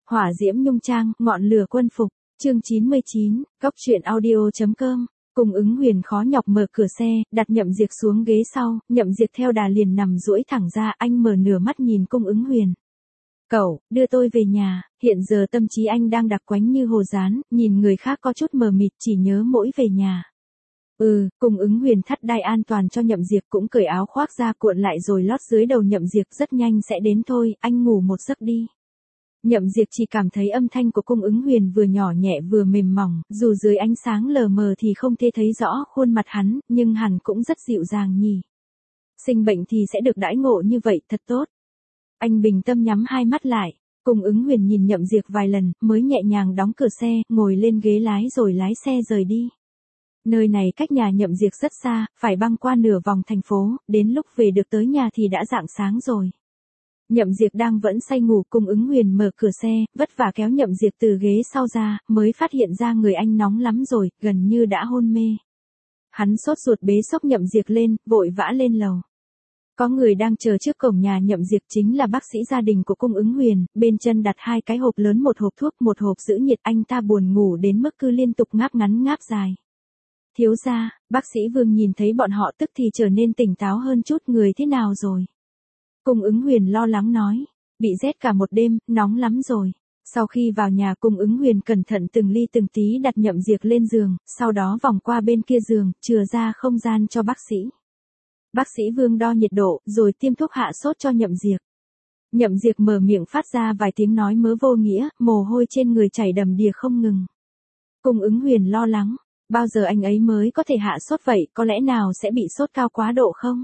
Hỏa diễm nhung trang, ngọn lửa quân phục, chương 99, Cóc truyện audio.com. Cung Ứng Huyền khó nhọc mở cửa xe, đặt Nhậm Diệp xuống ghế sau, Nhậm Diệp theo đà liền nằm duỗi thẳng ra, anh mở nửa mắt nhìn Cung Ứng Huyền. Cậu, đưa tôi về nhà, hiện giờ tâm trí anh đang đặc quánh như hồ dán, nhìn người khác có chút mờ mịt chỉ nhớ mỗi về nhà. Cung Ứng Huyền thắt đai an toàn cho Nhậm Diệp cũng cởi áo khoác ra cuộn lại rồi lót dưới đầu Nhậm Diệp rất nhanh sẽ đến thôi, anh ngủ một giấc đi. Nhậm Diệp chỉ cảm thấy âm thanh của Cung Ứng Huyền vừa nhỏ nhẹ vừa mềm mỏng, dù dưới ánh sáng lờ mờ thì không thể thấy rõ khuôn mặt hắn, nhưng hẳn cũng rất dịu dàng nhỉ. Sinh bệnh thì sẽ được đãi ngộ như vậy, thật tốt. Anh bình tâm nhắm hai mắt lại, Cung Ứng Huyền nhìn Nhậm Diệp vài lần, mới nhẹ nhàng đóng cửa xe, ngồi lên ghế lái rồi lái xe rời đi. Nơi này cách nhà Nhậm Diệp rất xa, phải băng qua nửa vòng thành phố, đến lúc về được tới nhà thì đã rạng sáng rồi. Nhậm Diệp đang vẫn say ngủ, Cung Ứng Huyền mở cửa xe, vất vả kéo Nhậm Diệp từ ghế sau ra, mới phát hiện ra người anh nóng lắm rồi, gần như đã hôn mê. Hắn sốt ruột bế xốc Nhậm Diệp lên, vội vã lên lầu. Có người đang chờ trước cổng nhà Nhậm Diệp chính là bác sĩ gia đình của Cung Ứng Huyền, bên chân đặt hai cái hộp lớn, một hộp thuốc, một hộp giữ nhiệt, anh ta buồn ngủ đến mức cứ liên tục ngáp ngắn ngáp dài. Thiếu gia, bác sĩ Vương nhìn thấy bọn họ tức thì trở nên tỉnh táo hơn chút, người thế nào rồi? Cung Ứng Huyền lo lắng nói, bị rét cả một đêm, nóng lắm rồi. Sau khi vào nhà, Cung Ứng Huyền cẩn thận từng ly từng tí đặt Nhậm Diệp lên giường, sau đó vòng qua bên kia giường, chừa ra không gian cho bác sĩ. Bác sĩ Vương đo nhiệt độ, rồi tiêm thuốc hạ sốt cho Nhậm Diệp. Nhậm Diệp mở miệng phát ra vài tiếng nói mớ vô nghĩa, mồ hôi trên người chảy đầm đìa không ngừng. Cung Ứng Huyền lo lắng, bao giờ anh ấy mới có thể hạ sốt vậy, có lẽ nào sẽ bị sốt cao quá độ không?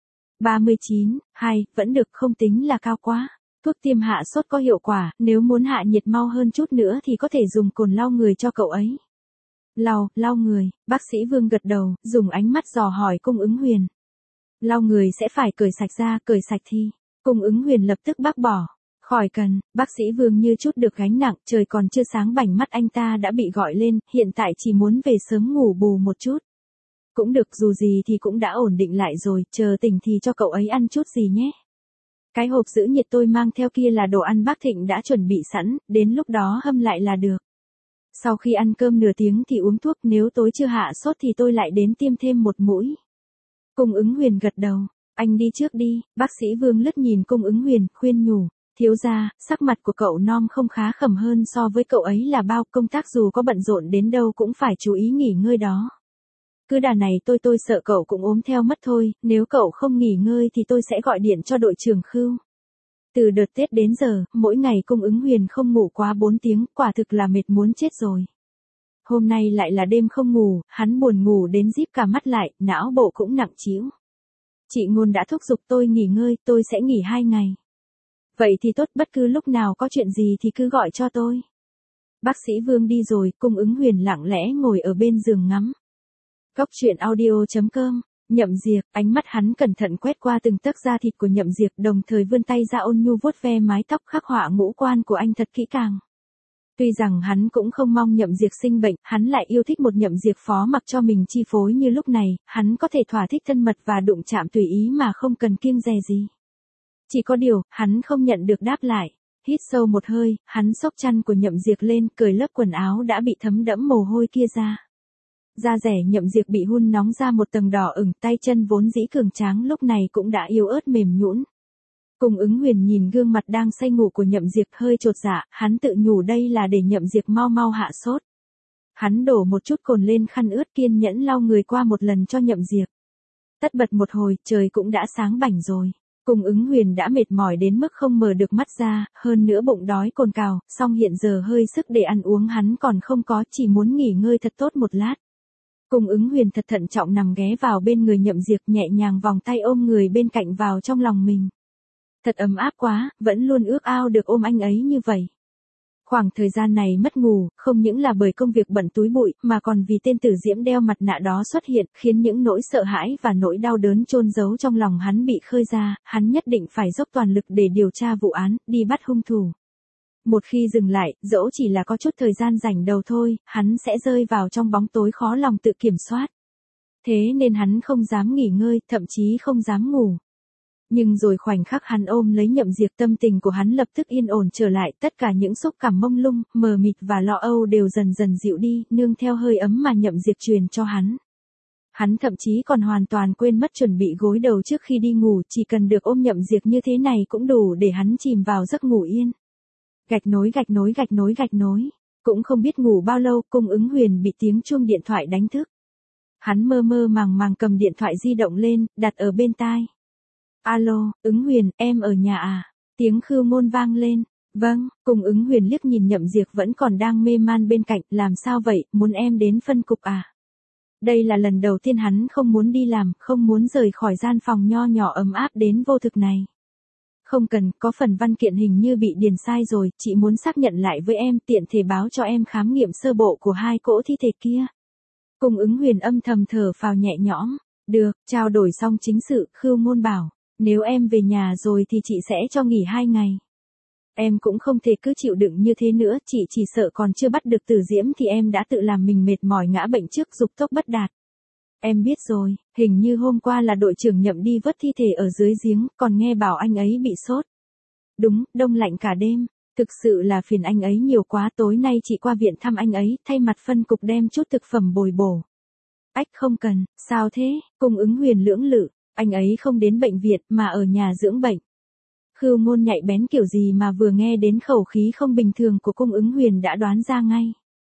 39, vẫn được, không tính là cao quá. Thuốc tiêm hạ sốt có hiệu quả, nếu muốn hạ nhiệt mau hơn chút nữa thì có thể dùng cồn lau người cho cậu ấy. Lau người, bác sĩ Vương gật đầu, dùng ánh mắt dò hỏi Cung Ứng Huyền. Lau người sẽ phải cởi sạch ra, cởi sạch thì. Cung Ứng Huyền lập tức bác bỏ. Khỏi cần, bác sĩ Vương như chút được gánh nặng, trời còn chưa sáng bảnh mắt anh ta đã bị gọi lên, hiện tại chỉ muốn về sớm ngủ bù một chút. Cũng được, dù gì thì cũng đã ổn định lại rồi, chờ tỉnh thì cho cậu ấy ăn chút gì nhé. Cái hộp giữ nhiệt tôi mang theo kia là đồ ăn bác Thịnh đã chuẩn bị sẵn, đến lúc đó hâm lại là được. Sau khi ăn cơm nửa tiếng thì uống thuốc, nếu tối chưa hạ sốt thì tôi lại đến tiêm thêm một mũi. Cung Ứng Huyền gật đầu, anh đi trước đi, bác sĩ Vương lướt nhìn Cung Ứng Huyền, khuyên nhủ. Thiếu gia, sắc mặt của cậu non không khá khẩm hơn so với cậu ấy là bao, công tác dù có bận rộn đến đâu cũng phải chú ý nghỉ ngơi đó. Cứ đà này tôi sợ cậu cũng ốm theo mất thôi, nếu cậu không nghỉ ngơi thì tôi sẽ gọi điện cho đội trưởng Khưu. Từ đợt Tết đến giờ, mỗi ngày Cung Ứng Huyền không ngủ quá 4 tiếng, quả thực là mệt muốn chết rồi. Hôm nay lại là đêm không ngủ, hắn buồn ngủ đến díp cả mắt lại, não bộ cũng nặng trĩu. Chị Ngôn đã thúc giục tôi nghỉ ngơi, tôi sẽ nghỉ 2 ngày. Vậy thì tốt, bất cứ lúc nào có chuyện gì thì cứ gọi cho tôi. Bác sĩ Vương đi rồi, Cung Ứng Huyền lặng lẽ ngồi ở bên giường ngắm. Cóc truyện audio.com. Nhậm Diệp, ánh mắt hắn cẩn thận quét qua từng tấc da thịt của Nhậm Diệp, đồng thời vươn tay ra ôn nhu vuốt ve mái tóc khắc họa ngũ quan của anh thật kỹ càng. Tuy rằng hắn cũng không mong Nhậm Diệp sinh bệnh, hắn lại yêu thích một Nhậm Diệp phó mặc cho mình chi phối như lúc này, hắn có thể thỏa thích thân mật và đụng chạm tùy ý mà không cần kiêng dè gì. Chỉ có điều, hắn không nhận được đáp lại. Hít sâu một hơi, hắn xốc chăn của Nhậm Diệp lên, cởi lớp quần áo đã bị thấm đẫm mồ hôi kia ra. Da rẻ Nhậm Diệp bị hun nóng ra một tầng đỏ ửng, tay chân vốn dĩ cường tráng lúc này cũng đã yếu ớt mềm nhũn. Cung Ứng Huyền nhìn gương mặt đang say ngủ của Nhậm Diệp hơi chột dạ, hắn tự nhủ đây là để Nhậm Diệp mau hạ sốt. Hắn đổ một chút cồn lên khăn ướt, kiên nhẫn lau người qua một lần cho Nhậm Diệp. Tất bật một hồi, trời cũng đã sáng bảnh rồi. Cung Ứng Huyền đã mệt mỏi đến mức không mở được mắt ra, hơn nữa bụng đói cồn cào, song hiện giờ hơi sức để ăn uống hắn còn không có, chỉ muốn nghỉ ngơi thật tốt một lát. Cung Ứng Huyền thật thận trọng nằm ghé vào bên người Nhậm Diệp, nhẹ nhàng vòng tay ôm người bên cạnh vào trong lòng mình. Thật ấm áp quá, vẫn luôn ước ao được ôm anh ấy như vậy. Khoảng thời gian này mất ngủ, không những là bởi công việc bận túi bụi, mà còn vì tên Tử Diễm đeo mặt nạ đó xuất hiện, khiến những nỗi sợ hãi và nỗi đau đớn chôn giấu trong lòng hắn bị khơi ra, hắn nhất định phải dốc toàn lực để điều tra vụ án, đi bắt hung thủ. Một khi dừng lại, dẫu chỉ là có chút thời gian rảnh đầu thôi, hắn sẽ rơi vào trong bóng tối khó lòng tự kiểm soát. Thế nên hắn không dám nghỉ ngơi, thậm chí không dám ngủ. Nhưng rồi khoảnh khắc hắn ôm lấy Nhậm Diệp, tâm tình của hắn lập tức yên ổn trở lại, tất cả những xúc cảm mông lung, mờ mịt và lo âu đều dần dần dịu đi, nương theo hơi ấm mà Nhậm Diệp truyền cho hắn. Hắn thậm chí còn hoàn toàn quên mất chuẩn bị gối đầu trước khi đi ngủ, chỉ cần được ôm Nhậm Diệp như thế này cũng đủ để hắn chìm vào giấc ngủ yên. Gạch nối gạch nối gạch nối gạch nối. Cũng không biết ngủ bao lâu, Cung Ứng Huyền bị tiếng chuông điện thoại đánh thức. Hắn mơ mơ màng màng cầm điện thoại di động lên, đặt ở bên tai. Alo, Ứng Huyền, em ở nhà à? Tiếng Khưu Môn vang lên. Vâng, Cung Ứng Huyền liếc nhìn Nhậm Diệp vẫn còn đang mê man bên cạnh, làm sao vậy, muốn em đến phân cục à? Đây là lần đầu tiên hắn không muốn đi làm, không muốn rời khỏi gian phòng nho nhỏ ấm áp đến vô thực này. Không cần, có phần văn kiện hình như bị điền sai rồi, chị muốn xác nhận lại với em, tiện thể báo cho em khám nghiệm sơ bộ của 2 cỗ thi thể kia. Cung Ứng Huyền âm thầm thở phào nhẹ nhõm. Được, trao đổi xong chính sự, Khưu Môn bảo, nếu em về nhà rồi thì chị sẽ cho nghỉ 2 ngày. Em cũng không thể cứ chịu đựng như thế nữa, chị chỉ sợ còn chưa bắt được Tử Diễm thì em đã tự làm mình mệt mỏi ngã bệnh trước dục tốc bất đạt. Em biết rồi, hình như hôm qua là đội trưởng Nhậm đi vớt thi thể ở dưới giếng, còn nghe bảo anh ấy bị sốt. Đúng, đông lạnh cả đêm, thực sự là phiền anh ấy nhiều quá, tối nay chị qua viện thăm anh ấy, thay mặt phân cục đem chút thực phẩm bồi bổ. Ách không cần, sao thế, Cung Ứng Huyền lưỡng lự, anh ấy không đến bệnh viện mà ở nhà dưỡng bệnh. Khưu Môn nhạy bén kiểu gì mà vừa nghe đến khẩu khí không bình thường của Cung Ứng Huyền đã đoán ra ngay.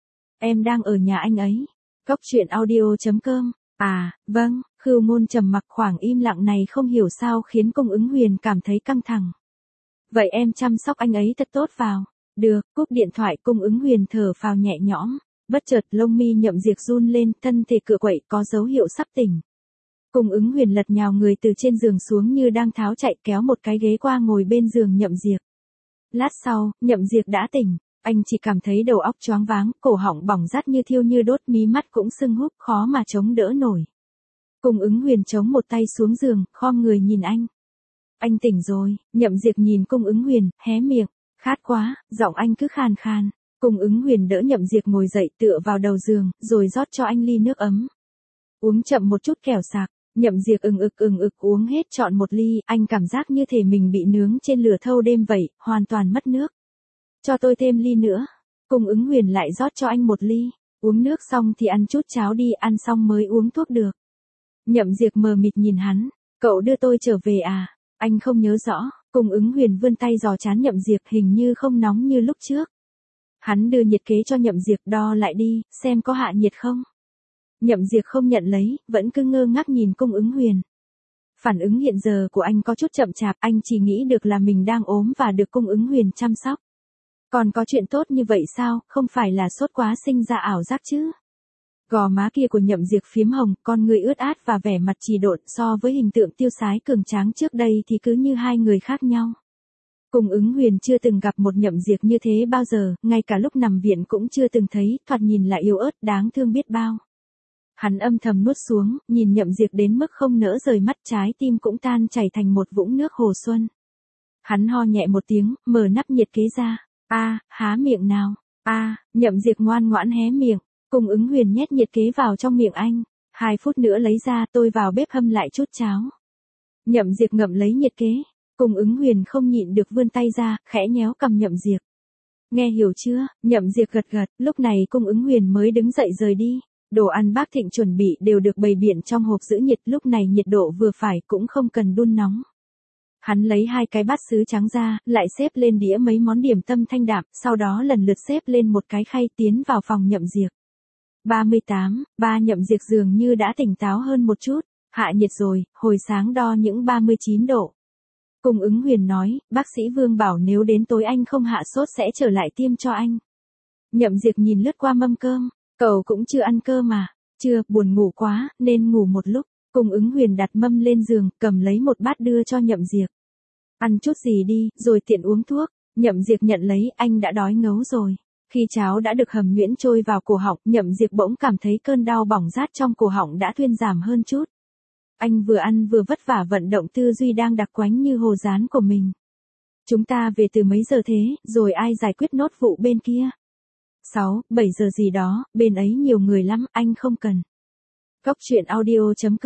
Em đang ở nhà anh ấy. Góc truyện audio.com. À, vâng, Khưu Môn trầm mặc, khoảng im lặng này không hiểu sao khiến Cung Ứng Huyền cảm thấy căng thẳng. Vậy em chăm sóc anh ấy thật tốt vào. Được, cúp điện thoại, Cung Ứng Huyền thở phào nhẹ nhõm. Bất chợt lông mi Nhậm Diệp run lên, thân thể cựa quậy có dấu hiệu sắp tỉnh. Cung Ứng Huyền lật nhào người từ trên giường xuống như đang tháo chạy, kéo một cái ghế qua ngồi bên giường Nhậm Diệp. Lát sau, Nhậm Diệp đã tỉnh, anh chỉ cảm thấy đầu óc choáng váng, cổ họng bỏng rát như thiêu như đốt, mí mắt cũng sưng húp, khó mà chống đỡ nổi. Cung Ứng Huyền chống một tay xuống giường, khom người nhìn anh. Anh tỉnh rồi, Nhậm Diệp nhìn Cung Ứng Huyền, hé miệng, khát quá, giọng anh cứ khàn khàn. Cung Ứng Huyền đỡ Nhậm Diệp ngồi dậy, tựa vào đầu giường, rồi rót cho anh ly nước ấm. Uống chậm một chút kẻo sạc. Nhậm Diệp ừng ực uống hết trọn một ly, anh cảm giác như thể mình bị nướng trên lửa thâu đêm vậy, hoàn toàn mất nước. Cho tôi thêm ly nữa. Cung Ứng Huyền lại rót cho anh một ly. Uống nước xong thì ăn chút cháo đi, ăn xong mới uống thuốc được. Nhậm Diệp mờ mịt nhìn hắn. Cậu đưa tôi trở về à? Anh không nhớ rõ. Cung Ứng Huyền vươn tay dò trán Nhậm Diệp, hình như không nóng như lúc trước. Hắn đưa nhiệt kế cho Nhậm Diệp, đo lại đi, xem có hạ nhiệt không. Nhậm Diệp không nhận lấy, vẫn cứ ngơ ngác nhìn Cung Ứng Huyền. Phản ứng hiện giờ của anh có chút chậm chạp, anh chỉ nghĩ được là mình đang ốm và được Cung Ứng Huyền chăm sóc. Còn có chuyện tốt như vậy sao, không phải là sốt quá sinh ra ảo giác chứ? Gò má kia của Nhậm Diệp phiếm hồng, con người ướt át và vẻ mặt trì độn, so với hình tượng tiêu sái cường tráng trước đây thì cứ như hai người khác nhau. Cung Ứng Huyền chưa từng gặp một Nhậm Diệp như thế bao giờ, ngay cả lúc nằm viện cũng chưa từng thấy, thoạt nhìn là yếu ớt, đáng thương biết bao. Hắn âm thầm nuốt xuống, nhìn Nhậm Diệp đến mức không nỡ rời mắt, trái tim cũng tan chảy thành một vũng nước hồ xuân. Hắn ho nhẹ một tiếng, mở nắp nhiệt kế ra. Há miệng nào. Nhậm Diệp ngoan ngoãn hé miệng. Cung Ứng Huyền nhét nhiệt kế vào trong miệng anh. 2 phút nữa lấy ra, tôi vào bếp hâm lại chút cháo. Nhậm Diệp ngậm lấy nhiệt kế. Cung Ứng Huyền không nhịn được vươn tay ra, khẽ nhéo cằm Nhậm Diệp. Nghe hiểu chưa? Nhậm Diệp gật gật, lúc này Cung Ứng Huyền mới đứng dậy rời đi. Đồ ăn bác Thịnh chuẩn bị đều được bày biện trong hộp giữ nhiệt, lúc này nhiệt độ vừa phải, cũng không cần đun nóng. Hắn lấy 2 cái bát sứ trắng ra, lại xếp lên đĩa mấy món điểm tâm thanh đạm, sau đó lần lượt xếp lên một cái khay, tiến vào phòng Nhậm Diệp. 38, Nhậm Diệp dường như đã tỉnh táo hơn một chút. Hạ nhiệt rồi, hồi sáng đo những 39 độ. Cung Ứng Huyền nói, bác sĩ Vương bảo nếu đến tối anh không hạ sốt sẽ trở lại tiêm cho anh. Nhậm Diệp nhìn lướt qua mâm cơm. Cậu cũng chưa ăn cơm mà. Chưa, buồn ngủ quá, nên ngủ một lúc. Cung Ứng Huyền đặt mâm lên giường, cầm lấy một bát đưa cho Nhậm Diệp. Ăn chút gì đi, rồi tiện uống thuốc. Nhậm Diệp nhận lấy, anh đã đói ngấu rồi. Khi cháo đã được hầm nhuyễn trôi vào cổ họng, Nhậm Diệp bỗng cảm thấy cơn đau bỏng rát trong cổ họng đã thuyên giảm hơn chút. Anh vừa ăn vừa vất vả vận động tư duy đang đặc quánh như hồ dán của mình. Chúng ta về từ mấy giờ thế, rồi ai giải quyết nốt vụ bên kia? 6-7 giờ gì đó, bên ấy nhiều người lắm, anh không cần. Góc truyện audio.com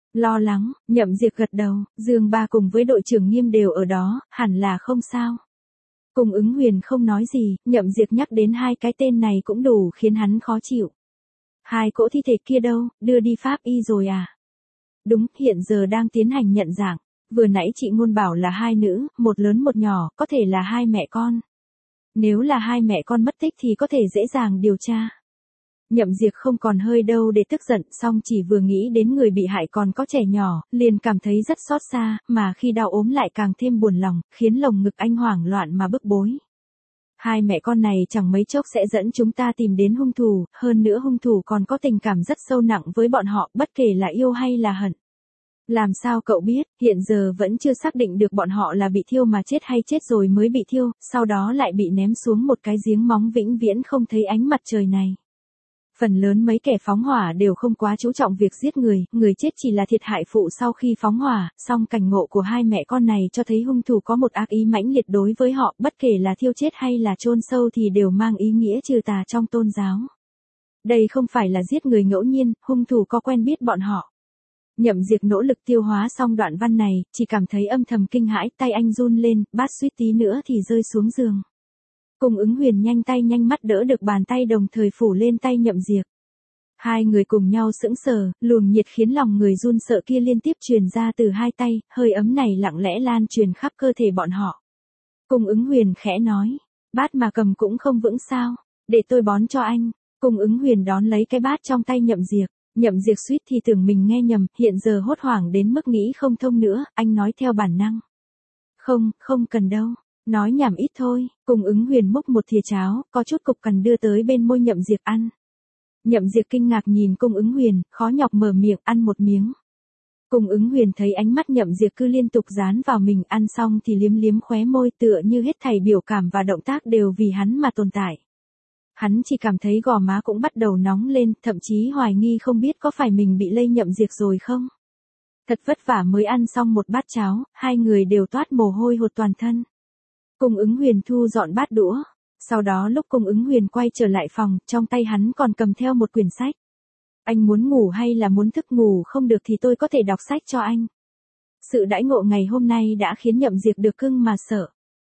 Lo lắng, Nhậm Diệp gật đầu, Dương Ba cùng với đội trưởng Nghiêm đều ở đó, hẳn là không sao. Cung Ứng Huyền không nói gì, Nhậm Diệp nhắc đến hai cái tên này cũng đủ khiến hắn khó chịu. Hai cỗ thi thể kia đâu, đưa đi pháp y rồi à? Đúng, hiện giờ đang tiến hành nhận dạng. Vừa nãy chị Ngôn bảo là hai nữ, một lớn một nhỏ, có thể là hai mẹ con. Nếu là hai mẹ con mất tích thì có thể dễ dàng điều tra. Nhậm Diệp không còn hơi đâu để tức giận, song chỉ vừa nghĩ đến người bị hại còn có trẻ nhỏ, liền cảm thấy rất xót xa, mà khi đau ốm lại càng thêm buồn lòng, khiến lồng ngực anh hoảng loạn mà bức bối. Hai mẹ con này chẳng mấy chốc sẽ dẫn chúng ta tìm đến hung thủ, hơn nữa hung thủ còn có tình cảm rất sâu nặng với bọn họ, bất kể là yêu hay là hận. Làm sao cậu biết, hiện giờ vẫn chưa xác định được bọn họ là bị thiêu mà chết hay chết rồi mới bị thiêu, sau đó lại bị ném xuống một cái giếng móng vĩnh viễn không thấy ánh mặt trời này. Phần lớn mấy kẻ phóng hỏa đều không quá chú trọng việc giết người, người chết chỉ là thiệt hại phụ sau khi phóng hỏa, song cảnh ngộ của hai mẹ con này cho thấy hung thủ có một ác ý mãnh liệt đối với họ, bất kể là thiêu chết hay là chôn sâu thì đều mang ý nghĩa trừ tà trong tôn giáo. Đây không phải là giết người ngẫu nhiên, hung thủ có quen biết bọn họ. Nhậm Diệp nỗ lực tiêu hóa xong đoạn văn này, chỉ cảm thấy âm thầm kinh hãi, tay anh run lên, bát suýt tí nữa thì rơi xuống giường. Cung Ứng Huyền nhanh tay nhanh mắt đỡ được bàn tay đồng thời phủ lên tay Nhậm Diệp. Hai người cùng nhau sững sờ, luồng nhiệt khiến lòng người run sợ kia liên tiếp truyền ra từ hai tay, hơi ấm này lặng lẽ lan truyền khắp cơ thể bọn họ. Cung Ứng Huyền khẽ nói, bát mà cầm cũng không vững sao, để tôi bón cho anh. Cung Ứng Huyền đón lấy cái bát trong tay Nhậm Diệp. Nhậm Diệp suýt thì tưởng mình nghe nhầm, hiện giờ hốt hoảng đến mức nghĩ không thông nữa, anh nói theo bản năng. Không cần đâu. Nói nhảm ít thôi, Cung Ứng Huyền múc một thìa cháo, có chút cục cằn đưa tới bên môi Nhậm Diệp ăn. Nhậm Diệp kinh ngạc nhìn Cung Ứng Huyền, khó nhọc mở miệng ăn một miếng. Cung Ứng Huyền thấy ánh mắt Nhậm Diệp cứ liên tục dán vào mình, ăn xong thì liếm liếm khóe môi, tựa như hết thảy biểu cảm và động tác đều vì hắn mà tồn tại. Hắn chỉ cảm thấy gò má cũng bắt đầu nóng lên, thậm chí hoài nghi không biết có phải mình bị lây Nhậm Diệp rồi không. Thật vất vả mới ăn xong một bát cháo, hai người đều toát mồ hôi hột toàn thân. Cung Ứng Huyền thu dọn bát đũa. Sau đó lúc Cung Ứng Huyền quay trở lại phòng, trong tay hắn còn cầm theo một quyển sách. Anh muốn ngủ hay là muốn thức, ngủ không được thì tôi có thể đọc sách cho anh. Sự đãi ngộ ngày hôm nay đã khiến Nhậm Diệp được cưng mà sợ.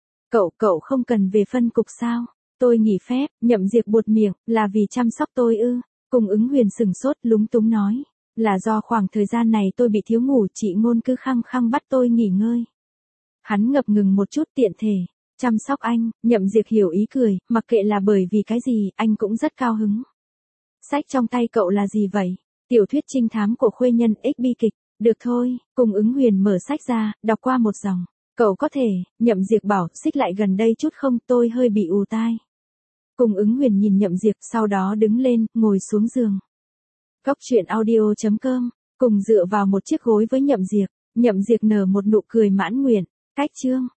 Cậu không cần về phân cục sao? Tôi nghỉ phép. Nhậm Diệp buột miệng, là vì chăm sóc tôi ư? Cung Ứng Huyền sừng sốt lúng túng nói. Là do khoảng thời gian này tôi bị thiếu ngủ, chị Ngôn cứ khăng khăng bắt tôi nghỉ ngơi. Hắn ngập ngừng một chút, tiện thể. Chăm sóc anh. Nhậm Diệp hiểu ý cười, mặc kệ là bởi vì cái gì, anh cũng rất cao hứng. Sách trong tay cậu là gì vậy? Tiểu thuyết trinh thám của Khuê Nhân X bi kịch. Được thôi. Cung Ứng Huyền mở sách ra, đọc qua một dòng. Cậu có thể. Nhậm Diệp bảo, xích lại gần đây chút không, tôi hơi bị ù tai. Cung Ứng Huyền nhìn Nhậm Diệp, sau đó đứng lên, ngồi xuống giường. Cóc truyện audio.com, cùng dựa vào một chiếc gối với Nhậm Diệp nở một nụ cười mãn nguyện. Cách chương